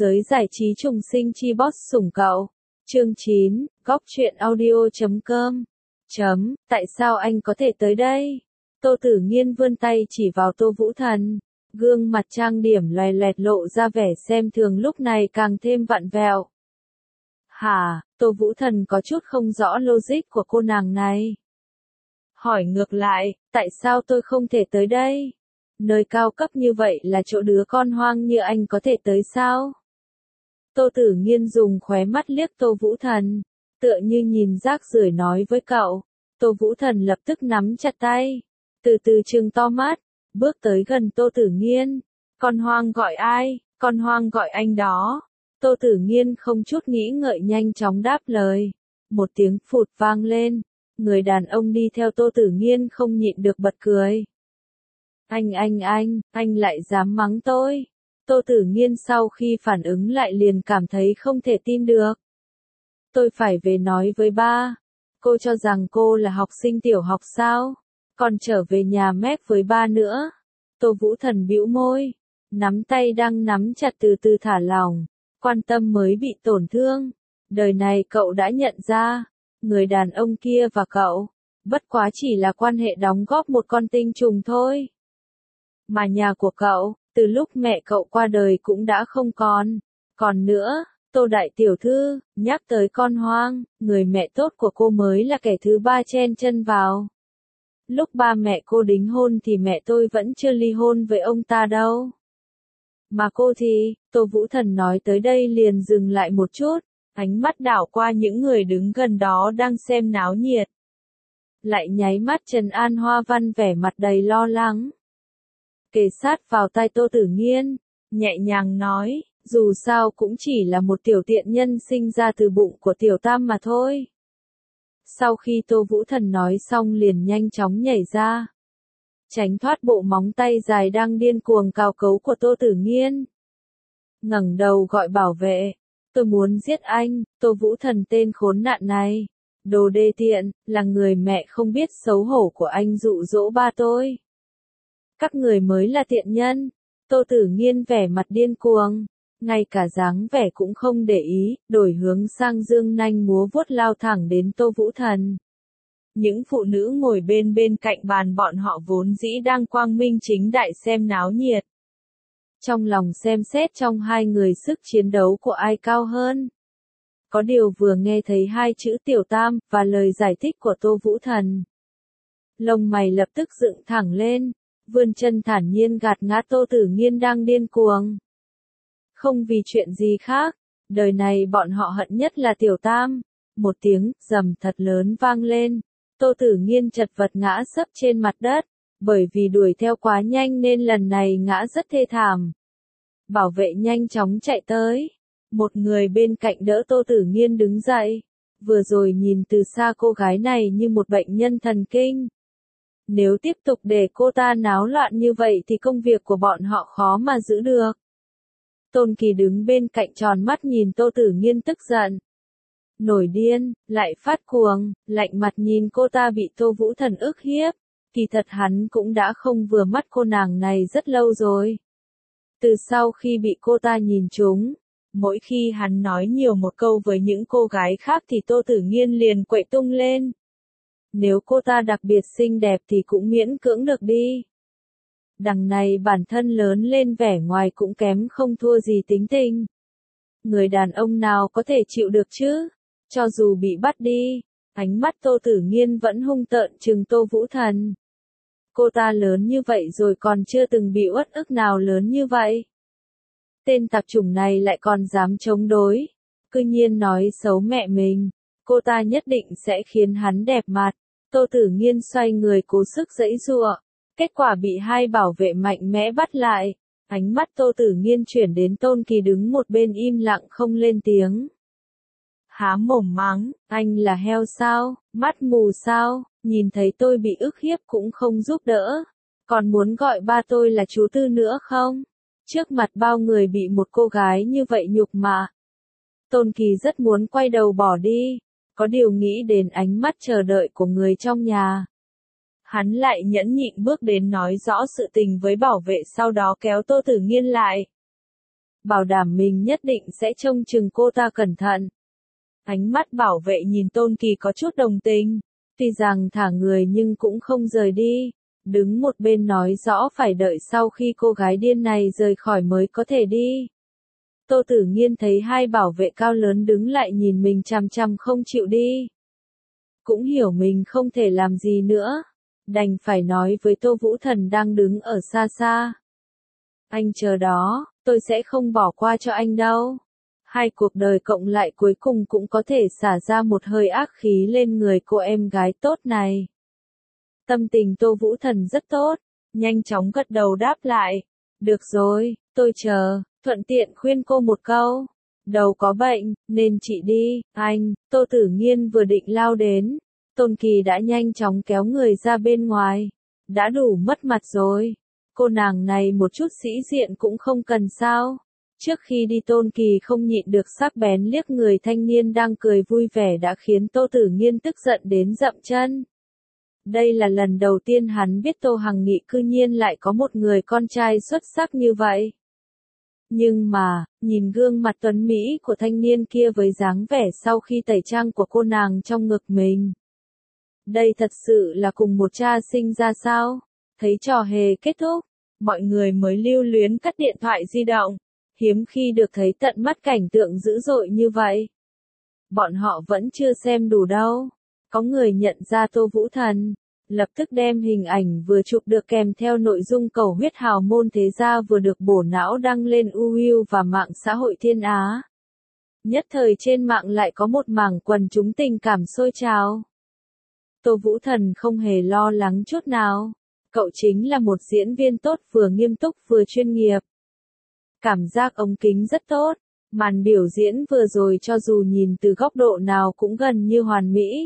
Giới giải trí trùng sinh chi boss sủng cậu. Chương 9, góc truyện audio.com. Tại sao anh có thể tới đây? Tô Tử Nghiên vươn tay chỉ vào Tô Vũ Thần. Gương mặt trang điểm loè loẹt lộ ra vẻ xem thường lúc này càng thêm vặn vẹo. Hả, Tô Vũ Thần có chút không rõ logic của cô nàng này. Hỏi ngược lại, tại sao tôi không thể tới đây? Nơi cao cấp như vậy là chỗ đứa con hoang như anh có thể tới sao? Tô Tử Nghiên dùng khóe mắt liếc Tô Vũ Thần, tựa như nhìn rác rưởi nói với cậu. Tô Vũ Thần lập tức nắm chặt tay, từ từ trừng to mắt, bước tới gần Tô Tử Nghiên. Con hoang gọi ai? Con hoang gọi anh đó. Tô Tử Nghiên không chút nghĩ ngợi nhanh chóng đáp lời. Một tiếng phụt vang lên, người đàn ông đi theo Tô Tử Nghiên không nhịn được bật cười. Anh lại dám mắng tôi. Tô Tử Nghiên sau khi phản ứng lại liền cảm thấy không thể tin được. Tôi phải về nói với ba. Cô cho rằng cô là học sinh tiểu học sao? Còn trở về nhà mép với ba nữa. Tô Vũ Thần bĩu môi, nắm tay đang nắm chặt từ từ thả lỏng, quan tâm mới bị tổn thương. Đời này cậu đã nhận ra, người đàn ông kia và cậu, bất quá chỉ là quan hệ đóng góp một con tinh trùng thôi. Mà nhà của cậu, từ lúc mẹ cậu qua đời cũng đã không còn. Còn nữa, Tô đại tiểu thư, nhắc tới con hoang, người mẹ tốt của cô mới là kẻ thứ ba chen chân vào. Lúc ba mẹ cô đính hôn thì mẹ tôi vẫn chưa ly hôn với ông ta đâu. Mà cô thì, Tô Vũ Thần nói tới đây liền dừng lại một chút, ánh mắt đảo qua những người đứng gần đó đang xem náo nhiệt. Lại nháy mắt trấn an Hoa Văn vẻ mặt đầy lo lắng. Kề sát vào tai Tô Tử Nghiên, nhẹ nhàng nói, dù sao cũng chỉ là một tiểu tiện nhân sinh ra từ bụng của tiểu tam mà thôi. Sau khi Tô Vũ Thần nói xong liền nhanh chóng nhảy ra, tránh thoát bộ móng tay dài đang điên cuồng cào cấu của Tô Tử Nghiên. Ngẩng đầu gọi bảo vệ, tôi muốn giết anh, Tô Vũ Thần tên khốn nạn này. Đồ đê tiện, là người mẹ không biết xấu hổ của anh dụ dỗ ba tôi. Các người mới là tiện nhân. Tô Tử Nghiên vẻ mặt điên cuồng, ngay cả dáng vẻ cũng không để ý, đổi hướng sang dương nanh múa vuốt lao thẳng đến Tô Vũ Thần. Những phụ nữ ngồi bên cạnh bàn bọn họ vốn dĩ đang quang minh chính đại xem náo nhiệt. Trong lòng xem xét trong hai người sức chiến đấu của ai cao hơn. Có điều vừa nghe thấy hai chữ tiểu tam và lời giải thích của Tô Vũ Thần, lông mày lập tức dựng thẳng lên, vươn chân thản nhiên gạt ngã Tô Tử Nghiên đang điên cuồng. Không vì chuyện gì khác, đời này bọn họ hận nhất là tiểu tam. Một tiếng rầm thật lớn vang lên, Tô Tử Nghiên chật vật ngã sấp trên mặt đất, bởi vì đuổi theo quá nhanh nên lần này ngã rất thê thảm. Bảo vệ nhanh chóng chạy tới, một người bên cạnh đỡ Tô Tử Nghiên đứng dậy. Vừa rồi nhìn từ xa cô gái này như một bệnh nhân thần kinh. Nếu tiếp tục để cô ta náo loạn như vậy thì công việc của bọn họ khó mà giữ được. Tôn Kỳ đứng bên cạnh tròn mắt nhìn Tô Tử Nghiên tức giận. Nổi điên, lại phát cuồng, lạnh mặt nhìn cô ta bị Tô Vũ Thần ức hiếp. Kỳ thật hắn cũng đã không vừa mắt cô nàng này rất lâu rồi. Từ sau khi bị cô ta nhìn trúng, mỗi khi hắn nói nhiều một câu với những cô gái khác thì Tô Tử Nghiên liền quậy tung lên. Nếu cô ta đặc biệt xinh đẹp thì cũng miễn cưỡng được đi. Đằng này bản thân lớn lên vẻ ngoài cũng kém không thua gì tính tình. Người đàn ông nào có thể chịu được chứ? Cho dù bị bắt đi, ánh mắt Tô Tử Nghiên vẫn hung tợn trừng Tô Vũ Thần. Cô ta lớn như vậy rồi còn chưa từng bị uất ức nào lớn như vậy. Tên tạp chủng này lại còn dám chống đối, cư nhiên nói xấu mẹ mình. Cô ta nhất định sẽ khiến hắn đẹp mặt. Tô Tử Nghiên xoay người cố sức giãy giụa, kết quả bị hai bảo vệ mạnh mẽ bắt lại. Ánh mắt Tô Tử Nghiên chuyển đến Tôn Kỳ đứng một bên im lặng không lên tiếng. Há mồm mắng, anh là heo sao, mắt mù sao, nhìn thấy tôi bị ức hiếp cũng không giúp đỡ. Còn muốn gọi ba tôi là chú Tư nữa không? Trước mặt bao người bị một cô gái như vậy nhục mạ. Tôn Kỳ rất muốn quay đầu bỏ đi, có điều nghĩ đến ánh mắt chờ đợi của người trong nhà. Hắn lại nhẫn nhịn bước đến nói rõ sự tình với bảo vệ sau đó kéo Tô Tử Nghiên lại. bảo đảm mình nhất định sẽ trông chừng cô ta cẩn thận. Ánh mắt bảo vệ nhìn Tôn Kỳ có chút đồng tình, tuy rằng thả người nhưng cũng không rời đi, đứng một bên nói rõ phải đợi sau khi cô gái điên này rời khỏi mới có thể đi. Tô Tử Nghiên thấy hai bảo vệ cao lớn đứng lại nhìn mình chằm chằm không chịu đi. Cũng hiểu mình không thể làm gì nữa, đành phải nói với Tô Vũ Thần đang đứng ở xa xa. Anh chờ đó, tôi sẽ không bỏ qua cho anh đâu. Hai cuộc đời cộng lại cuối cùng cũng có thể xả ra một hơi ác khí lên người cô em gái tốt này. Tâm tình Tô Vũ Thần rất tốt, nhanh chóng gật đầu đáp lại. Được rồi, tôi chờ, thuận tiện khuyên cô một câu. Đầu có bệnh, nên chị đi, anh. Tô Tử Nghiên vừa định lao đến, Tôn Kỳ đã nhanh chóng kéo người ra bên ngoài. Đã đủ mất mặt rồi. Cô nàng này một chút sĩ diện cũng không cần sao. Trước khi đi Tôn Kỳ không nhịn được sắc bén liếc người thanh niên đang cười vui vẻ đã khiến Tô Tử Nghiên tức giận đến dậm chân. Đây là lần đầu tiên hắn biết Tô Hằng Nghị cư nhiên lại có một người con trai xuất sắc như vậy. Nhưng mà, nhìn gương mặt tuấn mỹ của thanh niên kia với dáng vẻ sau khi tẩy trang của cô nàng trong ngực mình. Đây thật sự là cùng một cha sinh ra sao? Thấy trò hề kết thúc, mọi người mới lưu luyến cất điện thoại di động. Hiếm khi được thấy tận mắt cảnh tượng dữ dội như vậy. Bọn họ vẫn chưa xem đủ đâu. Có người nhận ra Tô Vũ Thần, lập tức đem hình ảnh vừa chụp được kèm theo nội dung cầu huyết hào môn thế gia vừa được bổ não đăng lên UU và mạng xã hội Thiên Á. Nhất thời trên mạng lại có một mảng quần chúng tình cảm sôi trào. Tô Vũ Thần không hề lo lắng chút nào. Cậu chính là một diễn viên tốt, vừa nghiêm túc vừa chuyên nghiệp. Cảm giác ống kính rất tốt, màn biểu diễn vừa rồi cho dù nhìn từ góc độ nào cũng gần như hoàn mỹ.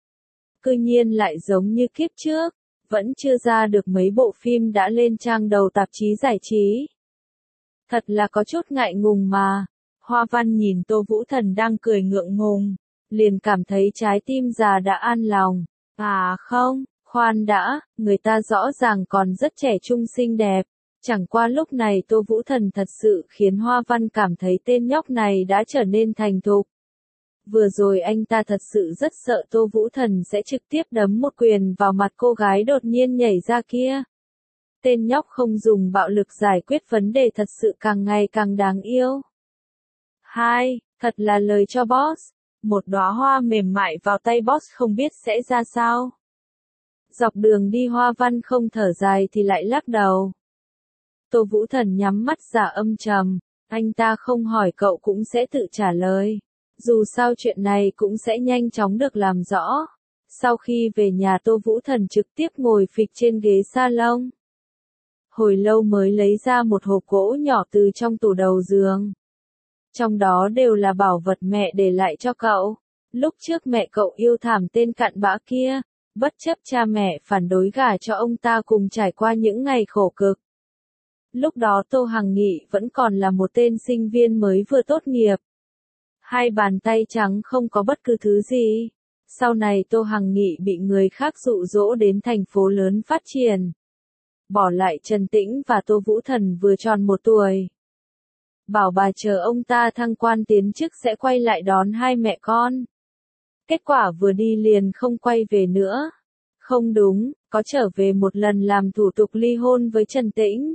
Cư nhiên lại giống như kiếp trước, vẫn chưa ra được mấy bộ phim đã lên trang đầu tạp chí giải trí. Thật là có chút ngại ngùng mà. Hoa Văn nhìn Tô Vũ Thần đang cười ngượng ngùng, liền cảm thấy trái tim già đã an lòng. À không, khoan đã, người ta rõ ràng còn rất trẻ trung xinh đẹp. Chẳng qua lúc này Tô Vũ Thần thật sự khiến Hoa Văn cảm thấy tên nhóc này đã trở nên thành thục. Vừa rồi anh ta thật sự rất sợ Tô Vũ Thần sẽ trực tiếp đấm một quyền vào mặt cô gái đột nhiên nhảy ra kia. Tên nhóc không dùng bạo lực giải quyết vấn đề thật sự càng ngày càng đáng yêu. 2. Thật là lời cho boss. Một đóa hoa mềm mại vào tay boss không biết sẽ ra sao. Dọc đường đi Hoa Văn không thở dài thì lại lắc đầu. Tô Vũ Thần nhắm mắt giả âm trầm, anh ta không hỏi cậu cũng sẽ tự trả lời. Dù sao chuyện này cũng sẽ nhanh chóng được làm rõ. Sau khi về nhà Tô Vũ Thần trực tiếp ngồi phịch trên ghế salon. Hồi lâu mới lấy ra một hộp gỗ nhỏ từ trong tủ đầu giường. Trong đó đều là bảo vật mẹ để lại cho cậu. Lúc trước mẹ cậu yêu thảm tên cặn bã kia, bất chấp cha mẹ phản đối gả cho ông ta cùng trải qua những ngày khổ cực. Lúc đó Tô Hằng Nghị vẫn còn là một tên sinh viên mới vừa tốt nghiệp. Hai bàn tay trắng không có bất cứ thứ gì. Sau này Tô Hằng Nghị bị người khác dụ dỗ đến thành phố lớn phát triển. Bỏ lại Trần Tĩnh và Tô Vũ Thần vừa tròn 1 tuổi. Bảo bà chờ ông ta thăng quan tiến chức sẽ quay lại đón hai mẹ con. Kết quả vừa đi liền không quay về nữa. Không đúng, có trở về một lần làm thủ tục ly hôn với Trần Tĩnh.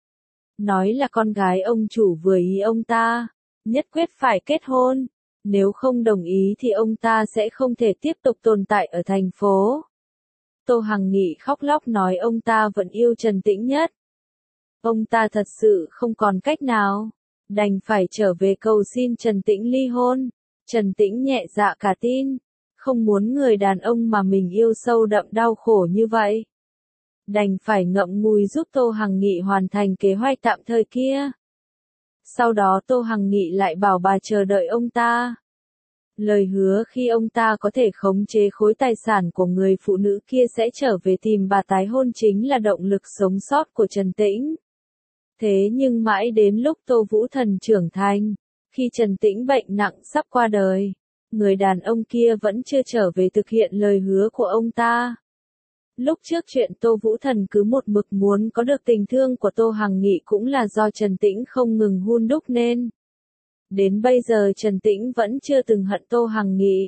Nói là con gái ông chủ vừa ý ông ta, nhất quyết phải kết hôn. Nếu không đồng ý thì ông ta sẽ không thể tiếp tục tồn tại ở thành phố. Tô Hằng Nghị khóc lóc nói ông ta vẫn yêu Trần Tĩnh nhất. Ông ta thật sự không còn cách nào, đành phải trở về cầu xin Trần Tĩnh ly hôn. Trần Tĩnh nhẹ dạ cả tin, không muốn người đàn ông mà mình yêu sâu đậm đau khổ như vậy. Đành phải ngậm ngùi giúp Tô Hằng Nghị hoàn thành kế hoạch tạm thời kia. Sau đó Tô Hằng Nghị lại bảo bà chờ đợi ông ta. Lời hứa khi ông ta có thể khống chế khối tài sản của người phụ nữ kia sẽ trở về tìm bà tái hôn chính là động lực sống sót của Trần Tĩnh. Thế nhưng mãi đến lúc Tô Vũ Thần trưởng thành, khi Trần Tĩnh bệnh nặng sắp qua đời, người đàn ông kia vẫn chưa trở về thực hiện lời hứa của ông ta. Lúc trước chuyện Tô Vũ Thần cứ một mực muốn có được tình thương của Tô Hằng Nghị cũng là do Trần Tĩnh không ngừng hun đúc nên. Đến bây giờ Trần Tĩnh vẫn chưa từng hận Tô Hằng Nghị.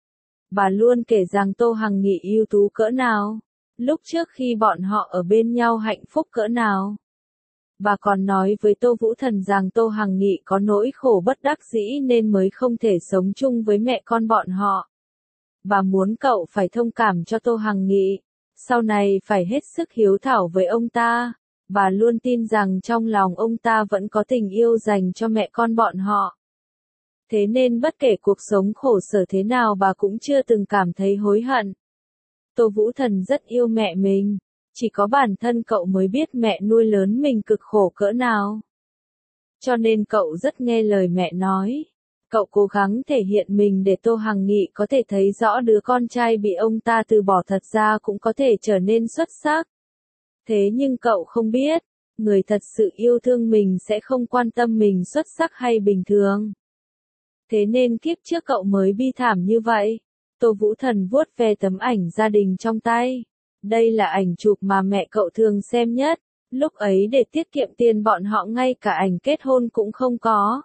Bà luôn kể rằng Tô Hằng Nghị ưu tú cỡ nào, lúc trước khi bọn họ ở bên nhau hạnh phúc cỡ nào. Bà còn nói với Tô Vũ Thần rằng Tô Hằng Nghị có nỗi khổ bất đắc dĩ nên mới không thể sống chung với mẹ con bọn họ. Bà muốn cậu phải thông cảm cho Tô Hằng Nghị, sau này phải hết sức hiếu thảo với ông ta. Bà luôn tin rằng trong lòng ông ta vẫn có tình yêu dành cho mẹ con bọn họ. Thế nên bất kể cuộc sống khổ sở thế nào bà cũng chưa từng cảm thấy hối hận. Tô Vũ Thần rất yêu mẹ mình. Chỉ có bản thân cậu mới biết mẹ nuôi lớn mình cực khổ cỡ nào. Cho nên cậu rất nghe lời mẹ nói. Cậu cố gắng thể hiện mình để Tô Hằng Nghị có thể thấy rõ đứa con trai bị ông ta từ bỏ thật ra cũng có thể trở nên xuất sắc. Thế nhưng cậu không biết, người thật sự yêu thương mình sẽ không quan tâm mình xuất sắc hay bình thường. Thế nên kiếp trước cậu mới bi thảm như vậy. Tô Vũ Thần vuốt ve tấm ảnh gia đình trong tay. Đây là ảnh chụp mà mẹ cậu thường xem nhất. Lúc ấy để tiết kiệm tiền bọn họ ngay cả ảnh kết hôn cũng không có.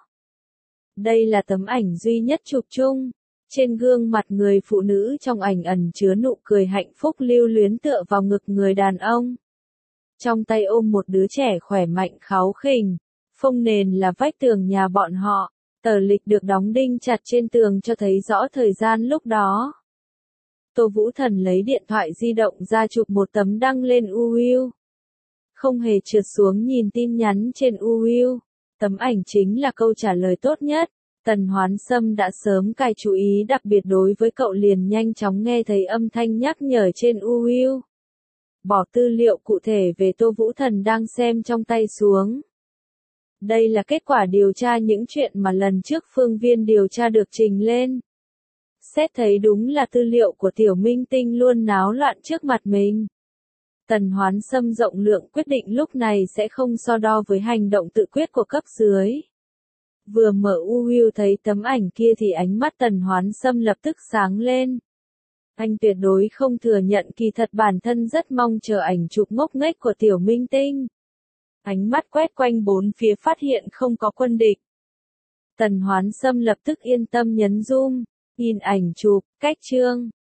Đây là tấm ảnh duy nhất chụp chung. Trên gương mặt người phụ nữ trong ảnh ẩn chứa nụ cười hạnh phúc lưu luyến tựa vào ngực người đàn ông. Trong tay ôm một đứa trẻ khỏe mạnh kháu khỉnh. Phông nền là vách tường nhà bọn họ. Tờ lịch được đóng đinh chặt trên tường cho thấy rõ thời gian lúc đó. Tô Vũ Thần lấy điện thoại di động ra chụp một tấm đăng lên UU. Không hề trượt xuống nhìn tin nhắn trên UU. Tấm ảnh chính là câu trả lời tốt nhất. Tần Hoán Sâm đã sớm cài chú ý đặc biệt đối với cậu liền nhanh chóng nghe thấy âm thanh nhắc nhở trên UU. Bỏ tư liệu cụ thể về Tô Vũ Thần đang xem trong tay xuống. Đây là kết quả điều tra những chuyện mà lần trước phương viên điều tra được trình lên. Xét thấy đúng là tư liệu của tiểu minh tinh luôn náo loạn trước mặt mình. Tần Hoán Sâm rộng lượng quyết định lúc này sẽ không so đo với hành động tự quyết của cấp dưới. Vừa mở UU thấy tấm ảnh kia thì ánh mắt Tần Hoán Sâm lập tức sáng lên. Anh tuyệt đối không thừa nhận kỳ thật bản thân rất mong chờ ảnh chụp ngốc nghếch của tiểu minh tinh. Ánh mắt quét quanh bốn phía phát hiện không có quân địch. Tần Hoán Sâm lập tức yên tâm nhấn zoom, nhìn ảnh chụp, cách chương.